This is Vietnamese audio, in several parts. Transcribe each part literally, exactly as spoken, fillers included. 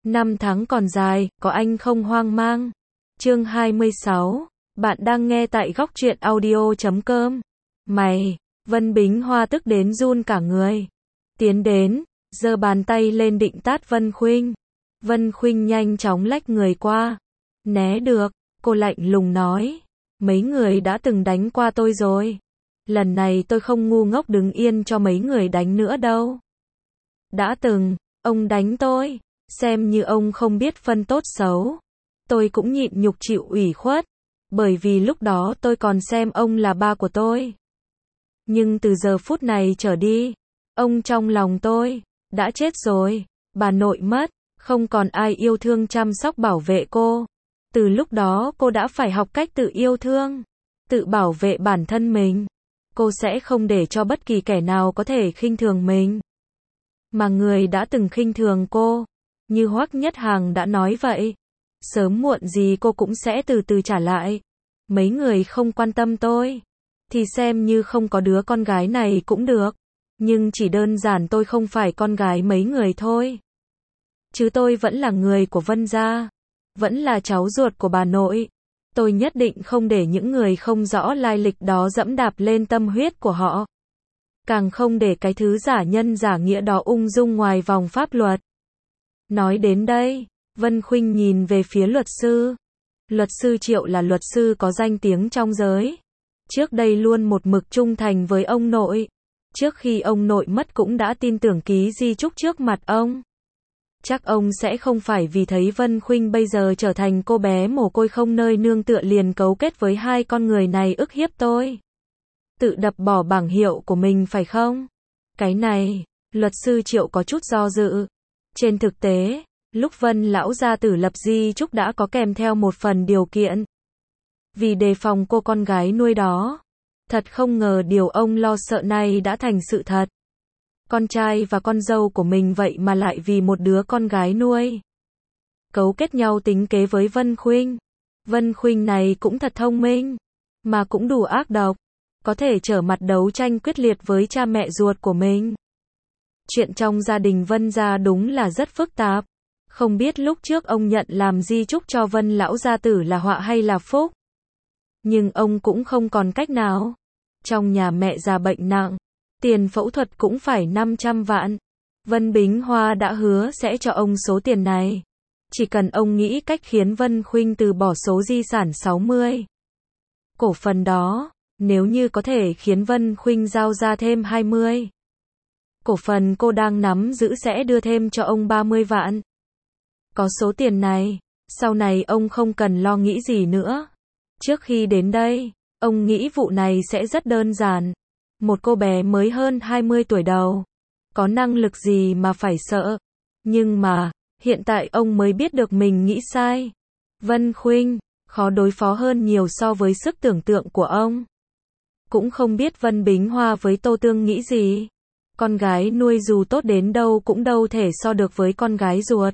Năm tháng còn dài, có anh không hoang mang. Chương hai mươi sáu. Bạn đang nghe tại góc truyện audio chấm com. Mày, Vân Bính Hoa tức đến run cả người. Tiến đến, giơ bàn tay lên định tát Vân Khuynh. Vân Khuynh nhanh chóng lách người qua. Né được, cô lạnh lùng nói. Mấy người đã từng đánh qua tôi rồi. Lần này tôi không ngu ngốc đứng yên cho mấy người đánh nữa đâu. Đã từng, ông đánh tôi. Xem như ông không biết phân tốt xấu. Tôi cũng nhịn nhục chịu ủy khuất. Bởi vì lúc đó tôi còn xem ông là ba của tôi. Nhưng từ giờ phút này trở đi, ông trong lòng tôi, đã chết rồi. Bà nội mất, không còn ai yêu thương chăm sóc bảo vệ cô. Từ lúc đó cô đã phải học cách tự yêu thương, tự bảo vệ bản thân mình. Cô sẽ không để cho bất kỳ kẻ nào có thể khinh thường mình. Mà người đã từng khinh thường cô, như Hoắc Nhất Hằng đã nói vậy, sớm muộn gì cô cũng sẽ từ từ trả lại. Mấy người không quan tâm tôi, thì xem như không có đứa con gái này cũng được. Nhưng chỉ đơn giản tôi không phải con gái mấy người thôi. Chứ tôi vẫn là người của Vân gia, vẫn là cháu ruột của bà nội. Tôi nhất định không để những người không rõ lai lịch đó dẫm đạp lên tâm huyết của họ. Càng không để cái thứ giả nhân giả nghĩa đó ung dung ngoài vòng pháp luật. Nói đến đây, Vân Khuynh nhìn về phía luật sư. Luật sư Triệu là luật sư có danh tiếng trong giới. Trước đây luôn một mực trung thành với ông nội. Trước khi ông nội mất cũng đã tin tưởng ký di chúc trước mặt ông. Chắc ông sẽ không phải vì thấy Vân Khuynh bây giờ trở thành cô bé mồ côi không nơi nương tựa liền cấu kết với hai con người này ức hiếp tôi. Tự đập bỏ bảng hiệu của mình phải không? Cái này, luật sư Triệu có chút do dự. Trên thực tế, lúc Vân lão gia tử lập di chúc đã có kèm theo một phần điều kiện. Vì đề phòng cô con gái nuôi đó. Thật không ngờ điều ông lo sợ này đã thành sự thật. Con trai và con dâu của mình vậy mà lại vì một đứa con gái nuôi. Cấu kết nhau tính kế với Vân Khuynh. Vân Khuynh này cũng thật thông minh, mà cũng đủ ác độc. Có thể trở mặt đấu tranh quyết liệt với cha mẹ ruột của mình. Chuyện trong gia đình Vân gia đúng là rất phức tạp. Không biết lúc trước ông nhận làm di chúc cho Vân lão gia tử là họa hay là phúc. Nhưng ông cũng không còn cách nào. Trong nhà mẹ già bệnh nặng, tiền phẫu thuật cũng phải năm trăm vạn. Vân Bính Hoa đã hứa sẽ cho ông số tiền này. Chỉ cần ông nghĩ cách khiến Vân Khuynh từ bỏ số di sản sáu mươi cổ phần đó, nếu như có thể khiến Vân Khuynh giao ra thêm hai mươi cổ phần cô đang nắm giữ sẽ đưa thêm cho ông ba mươi vạn. Có số tiền này, sau này ông không cần lo nghĩ gì nữa. Trước khi đến đây, ông nghĩ vụ này sẽ rất đơn giản. Một cô bé mới hơn hai mươi tuổi đầu, có năng lực gì mà phải sợ. Nhưng mà, hiện tại ông mới biết được mình nghĩ sai. Vân Khuynh, khó đối phó hơn nhiều so với sức tưởng tượng của ông. Cũng không biết Vân Bính Hoa với Tô Tương nghĩ gì. Con gái nuôi dù tốt đến đâu cũng đâu thể so được với con gái ruột.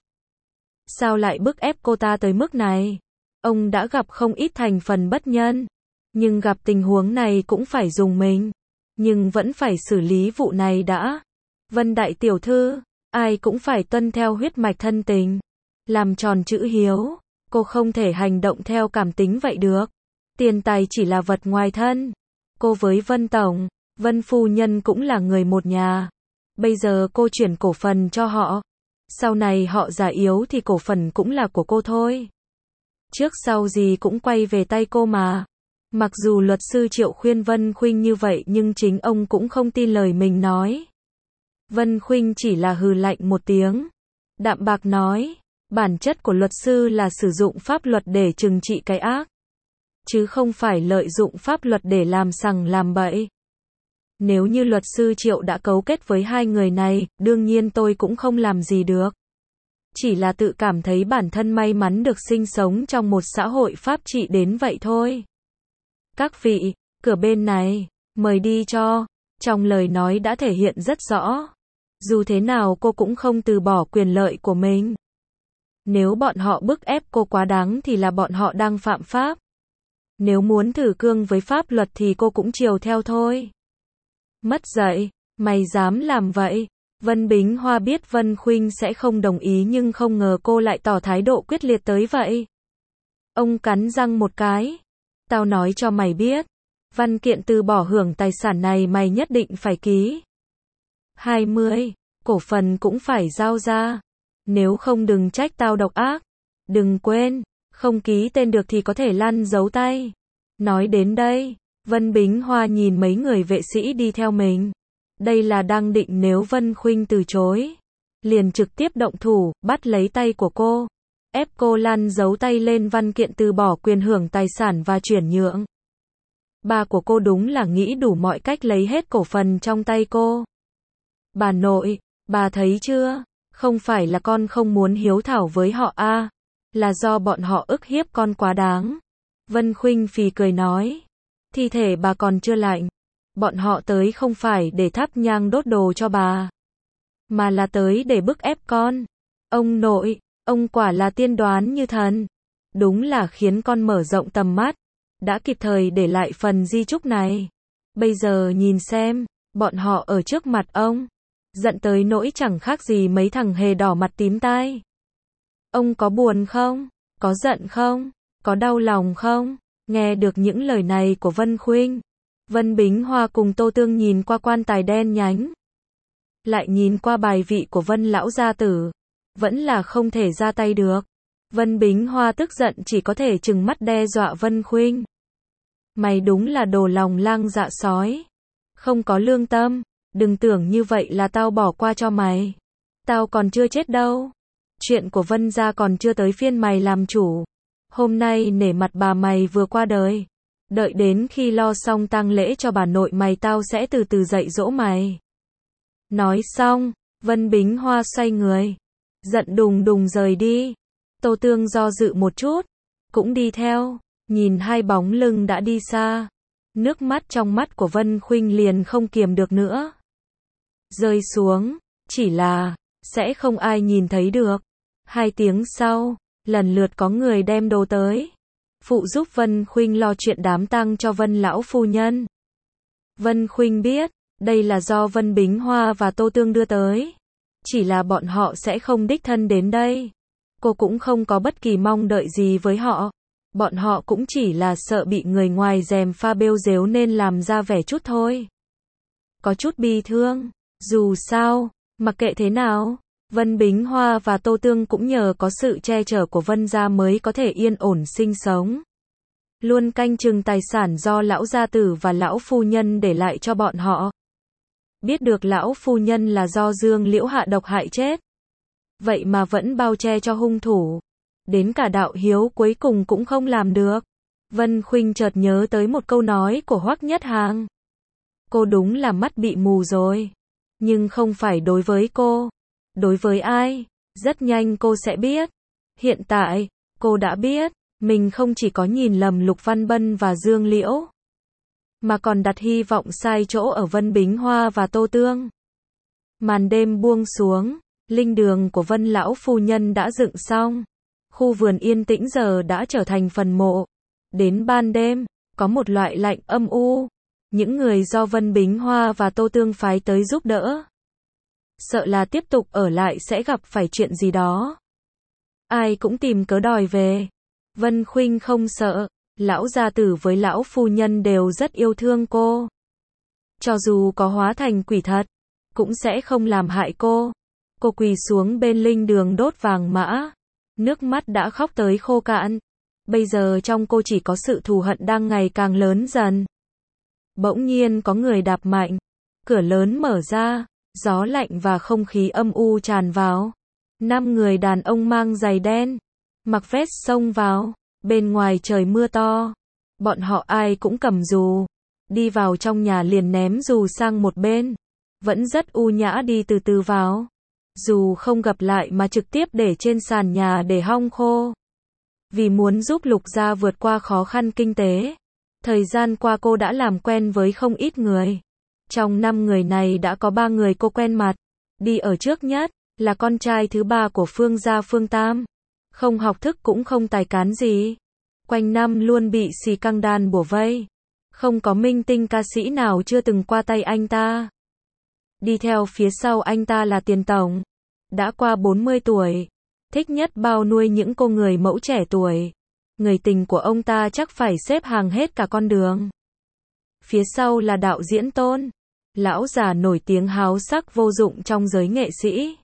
Sao lại bức ép cô ta tới mức này? Ông đã gặp không ít thành phần bất nhân. Nhưng gặp tình huống này cũng phải dùng mình. Nhưng vẫn phải xử lý vụ này đã. Vân đại tiểu thư, ai cũng phải tuân theo huyết mạch thân tình. Làm tròn chữ hiếu. Cô không thể hành động theo cảm tính vậy được. Tiền tài chỉ là vật ngoài thân. Cô với Vân Tổng, Vân Phu Nhân cũng là người một nhà. Bây giờ cô chuyển cổ phần cho họ. Sau này họ già yếu thì cổ phần cũng là của cô thôi. Trước sau gì cũng quay về tay cô mà. Mặc dù luật sư Triệu khuyên Vân Khuynh như vậy nhưng chính ông cũng không tin lời mình nói. Vân Khuynh chỉ là hừ lạnh một tiếng. Đạm bạc nói, bản chất của luật sư là sử dụng pháp luật để trừng trị cái ác. Chứ không phải lợi dụng pháp luật để làm sằng làm bậy. Nếu như luật sư Triệu đã cấu kết với hai người này, đương nhiên tôi cũng không làm gì được. Chỉ là tự cảm thấy bản thân may mắn được sinh sống trong một xã hội pháp trị đến vậy thôi. Các vị, cửa bên này, mời đi cho. Trong lời nói đã thể hiện rất rõ. Dù thế nào cô cũng không từ bỏ quyền lợi của mình. Nếu bọn họ bức ép cô quá đáng thì là bọn họ đang phạm pháp. Nếu muốn thử cương với pháp luật thì cô cũng chiều theo thôi. Mất dạy, mày dám làm vậy? Vân Bính Hoa biết Vân Khuynh sẽ không đồng ý nhưng không ngờ cô lại tỏ thái độ quyết liệt tới vậy. Ông cắn răng một cái. Tao nói cho mày biết. Văn kiện từ bỏ hưởng tài sản này mày nhất định phải ký. hai mươi. Cổ phần cũng phải giao ra. Nếu không đừng trách tao độc ác. Đừng quên, không ký tên được thì có thể lăn dấu tay. Nói đến đây, Vân Bính Hoa nhìn mấy người vệ sĩ đi theo mình. Đây là đang định nếu Vân Khuynh từ chối, liền trực tiếp động thủ, bắt lấy tay của cô, ép cô lăn dấu tay lên văn kiện từ bỏ quyền hưởng tài sản và chuyển nhượng. Bà của cô đúng là nghĩ đủ mọi cách lấy hết cổ phần trong tay cô. Bà nội, bà thấy chưa, không phải là con không muốn hiếu thảo với họ a, là do bọn họ ức hiếp con quá đáng. Vân Khuynh phì cười nói, thi thể bà còn chưa lạnh. Bọn họ tới không phải để thắp nhang đốt đồ cho bà, mà là tới để bức ép con. Ông nội, ông quả là tiên đoán như thần. Đúng là khiến con mở rộng tầm mắt. Đã kịp thời để lại phần di chúc này. Bây giờ nhìn xem, bọn họ ở trước mặt ông. Giận tới nỗi chẳng khác gì mấy thằng hề đỏ mặt tím tai. Ông có buồn không? Có giận không? Có đau lòng không? Nghe được những lời này của Vân Khuynh, Vân Bính Hoa cùng Tô Tương nhìn qua quan tài đen nhánh, lại nhìn qua bài vị của Vân lão gia tử, vẫn là không thể ra tay được. Vân Bính Hoa tức giận chỉ có thể trừng mắt đe dọa Vân Khuynh. Mày đúng là đồ lòng lang dạ sói, không có lương tâm, đừng tưởng như vậy là tao bỏ qua cho mày. Tao còn chưa chết đâu. Chuyện của Vân gia còn chưa tới phiên mày làm chủ. Hôm nay nể mặt bà mày vừa qua đời. Đợi đến khi lo xong tang lễ cho bà nội mày tao sẽ từ từ dạy dỗ mày. Nói xong, Vân Bính Hoa xoay người, giận đùng đùng rời đi. Tô Tương do dự một chút, cũng đi theo, nhìn hai bóng lưng đã đi xa. Nước mắt trong mắt của Vân Khuynh liền không kiềm được nữa. Rơi xuống, chỉ là, sẽ không ai nhìn thấy được. Hai tiếng sau, lần lượt có người đem đồ tới. Phụ giúp Vân Khuynh lo chuyện đám tang cho Vân lão phu nhân. Vân Khuynh biết, đây là do Vân Bính Hoa và Tô Tương đưa tới. Chỉ là bọn họ sẽ không đích thân đến đây. Cô cũng không có bất kỳ mong đợi gì với họ. Bọn họ cũng chỉ là sợ bị người ngoài gièm pha bêu dếu nên làm ra vẻ chút thôi. Có chút bi thương. Dù sao, mặc kệ thế nào, Vân Bính Hoa và Tô Tương cũng nhờ có sự che chở của Vân gia mới có thể yên ổn sinh sống. Luôn canh chừng tài sản do lão gia tử và lão phu nhân để lại cho bọn họ. Biết được lão phu nhân là do Dương Liễu hạ độc hại chết. Vậy mà vẫn bao che cho hung thủ. Đến cả đạo hiếu cuối cùng cũng không làm được. Vân Khuynh chợt nhớ tới một câu nói của Hoắc Nhất Hàng. Cô đúng là mắt bị mù rồi. Nhưng không phải đối với cô. Đối với ai? Rất nhanh cô sẽ biết. Hiện tại, cô đã biết, mình không chỉ có nhìn lầm Lục Văn Bân và Dương Liễu, mà còn đặt hy vọng sai chỗ ở Vân Bính Hoa và Tô Tương. Màn đêm buông xuống, linh đường của Vân lão phu nhân đã dựng xong. Khu vườn yên tĩnh giờ đã trở thành phần mộ. Đến ban đêm, có một loại lạnh âm u. Những người do Vân Bính Hoa và Tô Tương phái tới giúp đỡ, sợ là tiếp tục ở lại sẽ gặp phải chuyện gì đó. Ai cũng tìm cớ đòi về. Vân Khuynh không sợ. Lão gia tử với lão phu nhân đều rất yêu thương cô. Cho dù có hóa thành quỷ thật, cũng sẽ không làm hại cô. Cô quỳ xuống bên linh đường đốt vàng mã. Nước mắt đã khóc tới khô cạn. Bây giờ trong cô chỉ có sự thù hận đang ngày càng lớn dần. Bỗng nhiên có người đạp mạnh. Cửa lớn mở ra. Gió lạnh và không khí âm u tràn vào. Năm người đàn ông mang giày đen, mặc vest xông vào. Bên ngoài trời mưa to. Bọn họ ai cũng cầm dù. Đi vào trong nhà liền ném dù sang một bên. Vẫn rất u nhã đi từ từ vào. Dù không gặp lại mà trực tiếp để trên sàn nhà để hong khô. Vì muốn giúp Lục gia vượt qua khó khăn kinh tế. Thời gian qua cô đã làm quen với không ít người. Trong năm người này đã có ba người cô quen mặt. Đi ở trước nhất, là con trai thứ ba của Phương gia Phương Tam. Không học thức cũng không tài cán gì. Quanh năm luôn bị xì căng đàn bủa vây. Không có minh tinh ca sĩ nào chưa từng qua tay anh ta. Đi theo phía sau anh ta là Tiền tổng. Đã qua bốn mươi tuổi. Thích nhất bao nuôi những cô người mẫu trẻ tuổi. Người tình của ông ta chắc phải xếp hàng hết cả con đường. Phía sau là đạo diễn Tôn. Lão già nổi tiếng háo sắc vô dụng trong giới nghệ sĩ.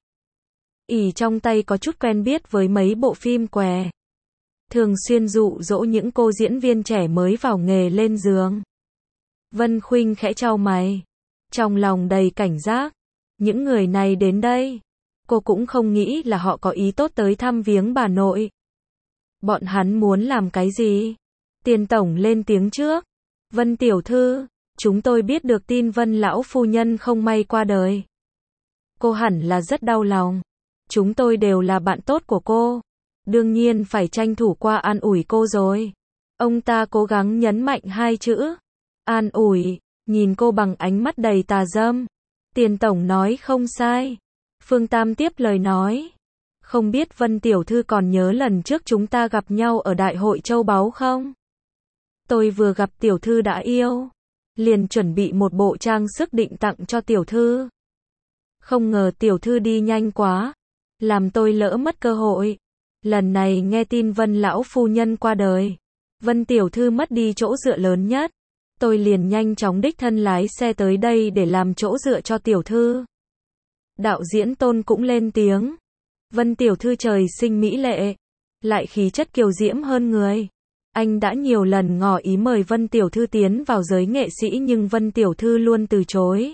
Ỷ trong tay có chút quen biết với mấy bộ phim què. Thường xuyên dụ dỗ những cô diễn viên trẻ mới vào nghề lên giường. Vân Khuynh khẽ chau mày. Trong lòng đầy cảnh giác. Những người này đến đây. Cô cũng không nghĩ là họ có ý tốt tới thăm viếng bà nội. Bọn hắn muốn làm cái gì? Tiền tổng lên tiếng trước. Vân tiểu thư, chúng tôi biết được tin Vân lão phu nhân không may qua đời. Cô hẳn là rất đau lòng. Chúng tôi đều là bạn tốt của cô. Đương nhiên phải tranh thủ qua an ủi cô rồi. Ông ta cố gắng nhấn mạnh hai chữ. An ủi, nhìn cô bằng ánh mắt đầy tà dâm. Tiền tổng nói không sai. Phương Tam tiếp lời nói. Không biết Vân tiểu thư còn nhớ lần trước chúng ta gặp nhau ở Đại hội Châu Báu không? Tôi vừa gặp tiểu thư đã yêu. Liền chuẩn bị một bộ trang sức định tặng cho tiểu thư. Không ngờ tiểu thư đi nhanh quá. Làm tôi lỡ mất cơ hội. Lần này nghe tin Vân lão phu nhân qua đời. Vân tiểu thư mất đi chỗ dựa lớn nhất. Tôi liền nhanh chóng đích thân lái xe tới đây để làm chỗ dựa cho tiểu thư. Đạo diễn Tôn cũng lên tiếng. Vân tiểu thư trời sinh mỹ lệ. Lại khí chất kiều diễm hơn người. Anh đã nhiều lần ngỏ ý mời Vân tiểu thư tiến vào giới nghệ sĩ nhưng Vân tiểu thư luôn từ chối.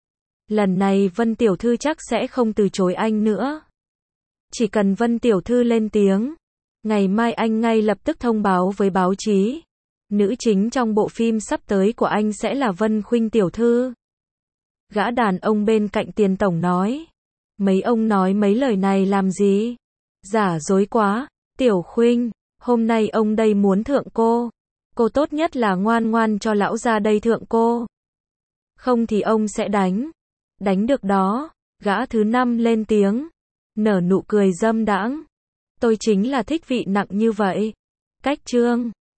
Lần này Vân tiểu thư chắc sẽ không từ chối anh nữa. Chỉ cần Vân tiểu thư lên tiếng, ngày mai anh ngay lập tức thông báo với báo chí. Nữ chính trong bộ phim sắp tới của anh sẽ là Vân Khuynh tiểu thư. Gã đàn ông bên cạnh Tiền tổng nói. Mấy ông nói mấy lời này làm gì? Giả dối quá. Tiểu Khuynh, hôm nay ông đây muốn thượng cô. Cô tốt nhất là ngoan ngoan cho lão ra đây thượng cô. Không thì ông sẽ đánh. Đánh được đó. Gã thứ năm lên tiếng. Nở nụ cười dâm đãng. Tôi chính là thích vị nặng như vậy. Cách chương